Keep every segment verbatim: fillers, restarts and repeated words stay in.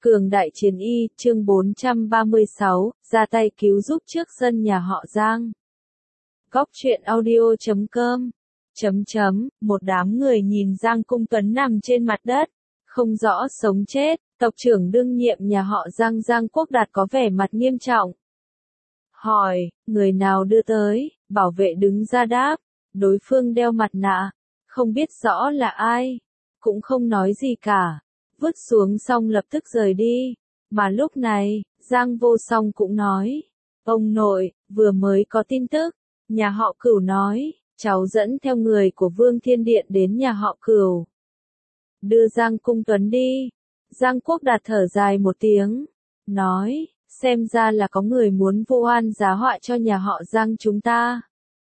Cường đại chiến y, chương bốn trăm ba mươi sáu, ra tay cứu giúp trước sân nhà họ Giang. Góc truyện audio chấm com. Chấm chấm, một đám người nhìn Giang Cung Tuấn nằm trên mặt đất, không rõ sống chết, tộc trưởng đương nhiệm nhà họ Giang Giang Quốc Đạt có vẻ mặt nghiêm trọng. Hỏi, người nào đưa tới, bảo vệ đứng ra đáp, đối phương đeo mặt nạ, không biết rõ là ai, cũng không nói gì cả. Vứt xuống xong lập tức rời đi. Mà lúc này, Giang Vô Song cũng nói, ông nội, vừa mới có tin tức, nhà họ Cửu nói, cháu dẫn theo người của Vương Thiên Điện đến nhà họ Cửu. Đưa Giang Cung Tuấn đi. Giang Quốc Đạt thở dài một tiếng, nói, xem ra là có người muốn vu oan giá họa cho nhà họ Giang chúng ta.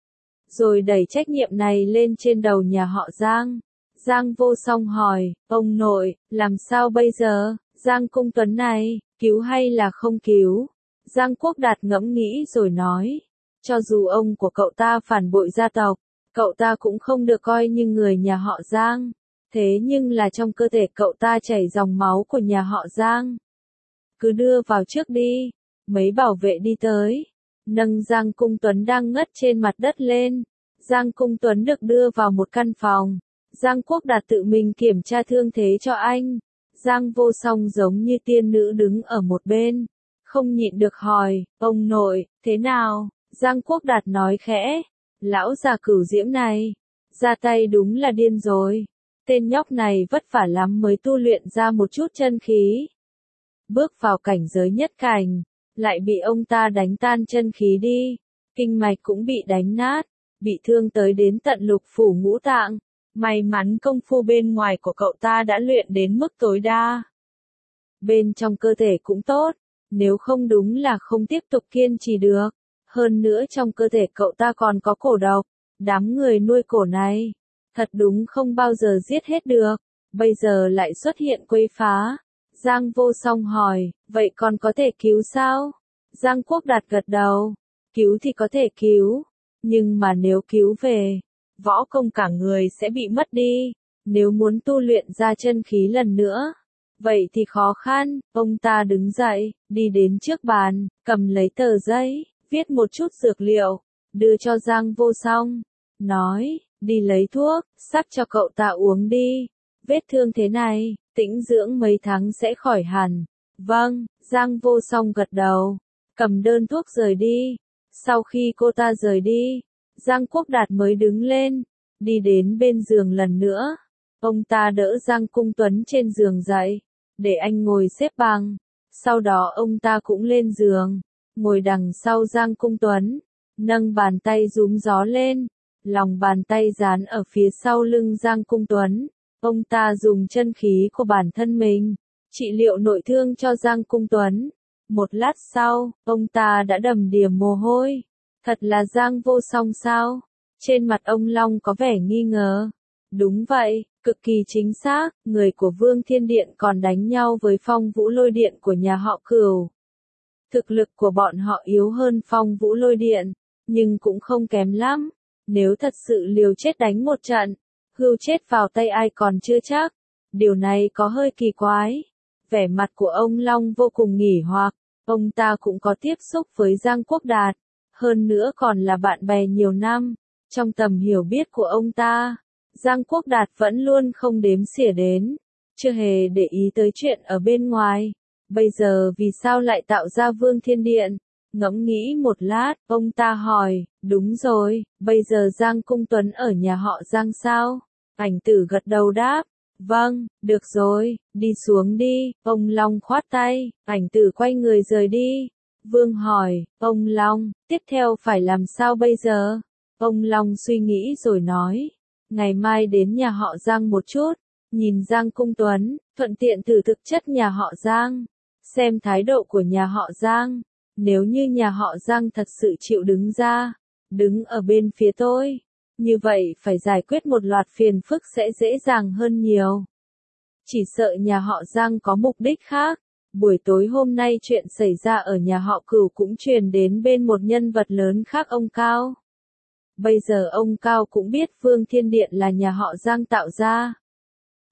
Rồi đẩy trách nhiệm này lên trên đầu nhà họ Giang. Giang Vô Song hỏi, ông nội, làm sao bây giờ, Giang Cung Tuấn này, cứu hay là không cứu? Giang Quốc Đạt ngẫm nghĩ rồi nói, cho dù ông của cậu ta phản bội gia tộc, cậu ta cũng không được coi như người nhà họ Giang. Thế nhưng là trong cơ thể cậu ta chảy dòng máu của nhà họ Giang. Cứ đưa vào trước đi. Mấy bảo vệ đi tới, nâng Giang Cung Tuấn đang ngất trên mặt đất lên. Giang Cung Tuấn được đưa vào một căn phòng. Giang Quốc Đạt tự mình kiểm tra thương thế cho anh. Giang Vô Song giống như tiên nữ đứng ở một bên, không nhịn được hỏi, ông nội, thế nào? Giang Quốc Đạt nói khẽ, lão già Cửu Diễm này, ra tay đúng là điên rồi. Tên nhóc này vất vả lắm mới tu luyện ra một chút chân khí. Bước vào cảnh giới nhất cảnh, lại bị ông ta đánh tan chân khí đi, kinh mạch cũng bị đánh nát, bị thương tới đến tận lục phủ ngũ tạng. May mắn công phu bên ngoài của cậu ta đã luyện đến mức tối đa. Bên trong cơ thể cũng tốt, nếu không đúng là không tiếp tục kiên trì được. Hơn nữa trong cơ thể cậu ta còn có cổ độc, đám người nuôi cổ này, thật đúng không bao giờ giết hết được, bây giờ lại xuất hiện quấy phá. Giang Vô Song hỏi, vậy còn có thể cứu sao? Giang Quốc Đạt gật đầu, cứu thì có thể cứu, nhưng mà nếu cứu về, võ công cả người sẽ bị mất đi, nếu muốn tu luyện ra chân khí lần nữa, vậy thì khó khăn. Ông ta đứng dậy, đi đến trước bàn, cầm lấy tờ giấy, viết một chút dược liệu, đưa cho Giang Vô Song, nói, đi lấy thuốc, sắc cho cậu ta uống đi, vết thương thế này, tĩnh dưỡng mấy tháng sẽ khỏi hẳn. Vâng, Giang Vô Song gật đầu, cầm đơn thuốc rời đi. Sau khi cô ta rời đi, Giang Quốc Đạt mới đứng lên, đi đến bên giường lần nữa. Ông ta đỡ Giang Cung Tuấn trên giường dậy, để anh ngồi xếp bằng. Sau đó ông ta cũng lên giường, ngồi đằng sau Giang Cung Tuấn, nâng bàn tay rúm gió lên, lòng bàn tay dán ở phía sau lưng Giang Cung Tuấn. Ông ta dùng chân khí của bản thân mình, trị liệu nội thương cho Giang Cung Tuấn. Một lát sau, ông ta đã đầm đìa mồ hôi. Thật là Giang Vô Song sao? Trên mặt ông Long có vẻ nghi ngờ. Đúng vậy, cực kỳ chính xác, người của Vương Thiên Điện còn đánh nhau với Phong Vũ Lôi Điện của nhà họ Cửu. Thực lực của bọn họ yếu hơn Phong Vũ Lôi Điện, nhưng cũng không kém lắm. Nếu thật sự liều chết đánh một trận, hưu chết vào tay ai còn chưa chắc. Điều này có hơi kỳ quái. Vẻ mặt của ông Long vô cùng nghỉ hoặc, ông ta cũng có tiếp xúc với Giang Quốc Đạt. Hơn nữa còn là bạn bè nhiều năm, trong tầm hiểu biết của ông ta, Giang Quốc Đạt vẫn luôn không đếm xỉa đến, chưa hề để ý tới chuyện ở bên ngoài. Bây giờ vì sao lại tạo ra Vương Thiên Điện? Ngẫm nghĩ một lát, ông ta hỏi, đúng rồi, bây giờ Giang Cung Tuấn ở nhà họ Giang sao? Ảnh Tử gật đầu đáp, vâng, được rồi, đi xuống đi. Ông Long khoát tay, Ảnh Tử quay người rời đi. Vương hỏi, ông Long, tiếp theo phải làm sao bây giờ? Ông Long suy nghĩ rồi nói, ngày mai đến nhà họ Giang một chút, nhìn Giang Cung Tuấn, thuận tiện thử thực chất nhà họ Giang, xem thái độ của nhà họ Giang. Nếu như nhà họ Giang thật sự chịu đứng ra, đứng ở bên phía tôi, như vậy phải giải quyết một loạt phiền phức sẽ dễ dàng hơn nhiều. Chỉ sợ nhà họ Giang có mục đích khác. Buổi tối hôm nay chuyện xảy ra ở nhà họ Cửu cũng truyền đến bên một nhân vật lớn khác ông Cao. Bây giờ ông Cao cũng biết Vương Thiên Điện là nhà họ Giang tạo ra.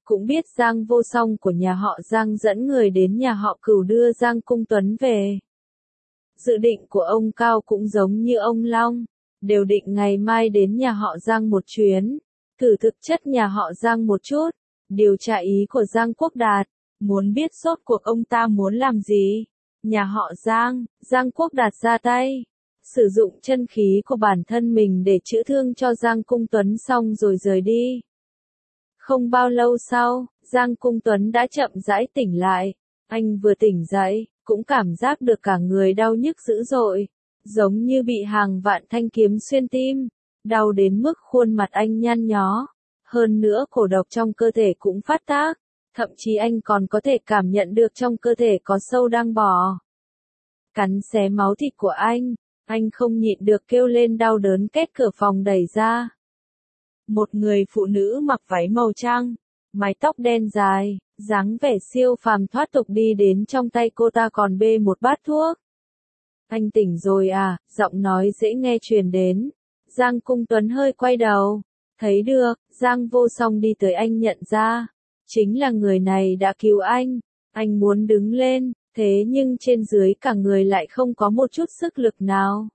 cũng biết Giang Vô Song của nhà họ Giang dẫn người đến nhà họ Cửu đưa Giang Cung Tuấn về. Dự định của ông Cao cũng giống như ông Long, đều định ngày mai đến nhà họ Giang một chuyến, thử thực chất nhà họ Giang một chút, điều tra ý của Giang Quốc Đạt, muốn biết rốt cuộc ông ta muốn làm gì. Nhà họ Giang, Giang Quốc Đạt ra tay, sử dụng chân khí của bản thân mình để chữa thương cho Giang Cung Tuấn xong rồi rời đi. Không bao lâu sau, Giang Cung Tuấn đã chậm rãi tỉnh lại. Anh vừa tỉnh dậy, cũng cảm giác được cả người đau nhức dữ dội, giống như bị hàng vạn thanh kiếm xuyên tim, đau đến mức khuôn mặt anh nhăn nhó. Hơn nữa cổ độc trong cơ thể cũng phát tác, thậm chí anh còn có thể cảm nhận được trong cơ thể có sâu đang bò cắn xé máu thịt của anh. Anh không nhịn được kêu lên đau đớn, két cửa phòng đẩy ra. Một người phụ nữ mặc váy màu trắng, mái tóc đen dài, dáng vẻ siêu phàm thoát tục đi đến, trong tay cô ta còn bê một bát thuốc. Anh tỉnh rồi à? Giọng nói dễ nghe truyền đến. Giang Cung Tuấn hơi quay đầu, thấy được, Giang Vô Song đi tới, anh nhận ra, chính là người này đã cứu anh. Anh muốn đứng lên, thế nhưng trên dưới cả người lại không có một chút sức lực nào.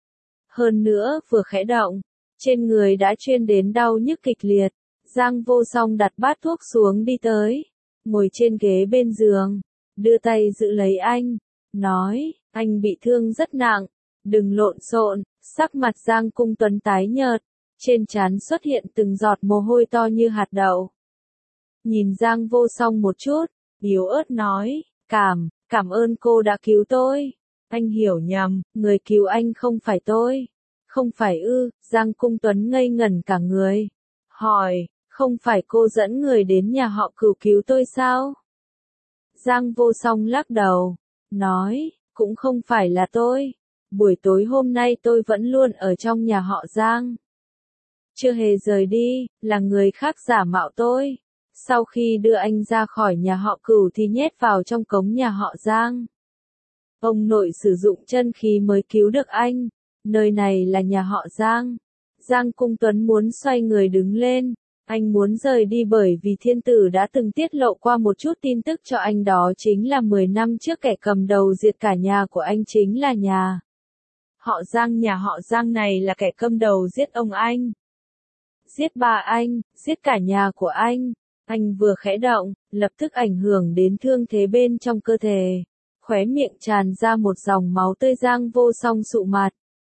Hơn nữa, vừa khẽ động, trên người đã truyền đến đau nhức kịch liệt. Giang Vô Song đặt bát thuốc xuống, đi tới, ngồi trên ghế bên giường, đưa tay giữ lấy anh, nói, anh bị thương rất nặng, đừng lộn xộn. Sắc mặt Giang Cung Tuấn tái nhợt, trên trán xuất hiện từng giọt mồ hôi to như hạt đậu. Nhìn Giang Vô Song một chút, yếu ớt nói, cảm, cảm ơn cô đã cứu tôi. Anh hiểu nhầm, người cứu anh không phải tôi. Không phải ư? Giang Cung Tuấn ngây ngẩn cả người. Hỏi, không phải cô dẫn người đến nhà họ Cửu cứu tôi sao? Giang Vô Song lắc đầu, nói, cũng không phải là tôi. Buổi tối hôm nay tôi vẫn luôn ở trong nhà họ Giang, chưa hề rời đi, là người khác giả mạo tôi. Sau khi đưa anh ra khỏi nhà họ Cửu thì nhét vào trong cống nhà họ Giang. Ông nội sử dụng chân khí mới cứu được anh. Nơi này là nhà họ Giang. Giang Cung Tuấn muốn xoay người đứng lên. Anh muốn rời đi bởi vì thiên tử đã từng tiết lộ qua một chút tin tức cho anh, đó chính là mười năm trước kẻ cầm đầu diệt cả nhà của anh chính là nhà họ Giang. Nhà họ Giang này là kẻ cầm đầu giết ông anh, giết ba anh, giết cả nhà của anh. Anh vừa khẽ động, lập tức ảnh hưởng đến thương thế bên trong cơ thể. Khóe miệng tràn ra một dòng máu tươi. Giang Vô Song sụ mặt,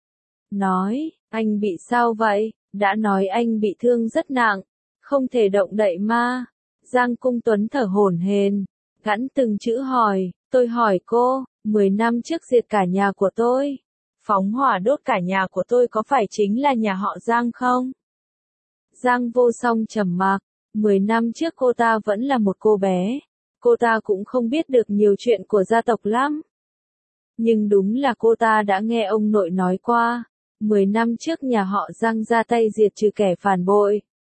nói, anh bị sao vậy? Đã nói anh bị thương rất nặng, không thể động đậy mà. Giang Cung Tuấn thở hổn hển, gắn từng chữ hỏi, tôi hỏi cô, mười năm trước diệt cả nhà của tôi, phóng hỏa đốt cả nhà của tôi, có phải chính là nhà họ Giang không? Giang Vô Song trầm mặc. Mười năm trước cô ta vẫn là một cô bé, cô ta cũng không biết được nhiều chuyện của gia tộc lắm. Nhưng đúng là cô ta đã nghe ông nội nói qua, mười năm trước nhà họ Giang ra tay diệt trừ kẻ phản bội.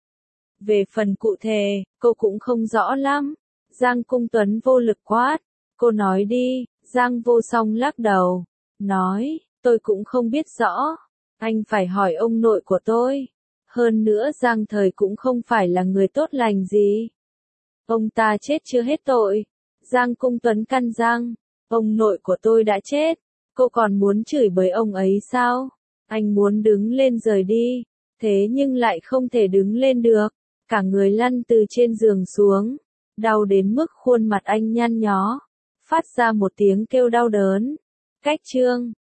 Về phần cụ thể, cô cũng không rõ lắm. Giang Cung Tuấn vô lực quát, cô nói đi. Giang Vô Song lắc đầu, nói, tôi cũng không biết rõ, anh phải hỏi ông nội của tôi. Hơn nữa Giang Thời cũng không phải là người tốt lành gì. Ông ta chết chưa hết tội. Giang Cung Tuấn căn răng, ông nội của tôi đã chết, cô còn muốn chửi bới ông ấy sao? Anh muốn đứng lên rời đi, thế nhưng lại không thể đứng lên được, cả người lăn từ trên giường xuống, đau đến mức khuôn mặt anh nhăn nhó, phát ra một tiếng kêu đau đớn. Cách chương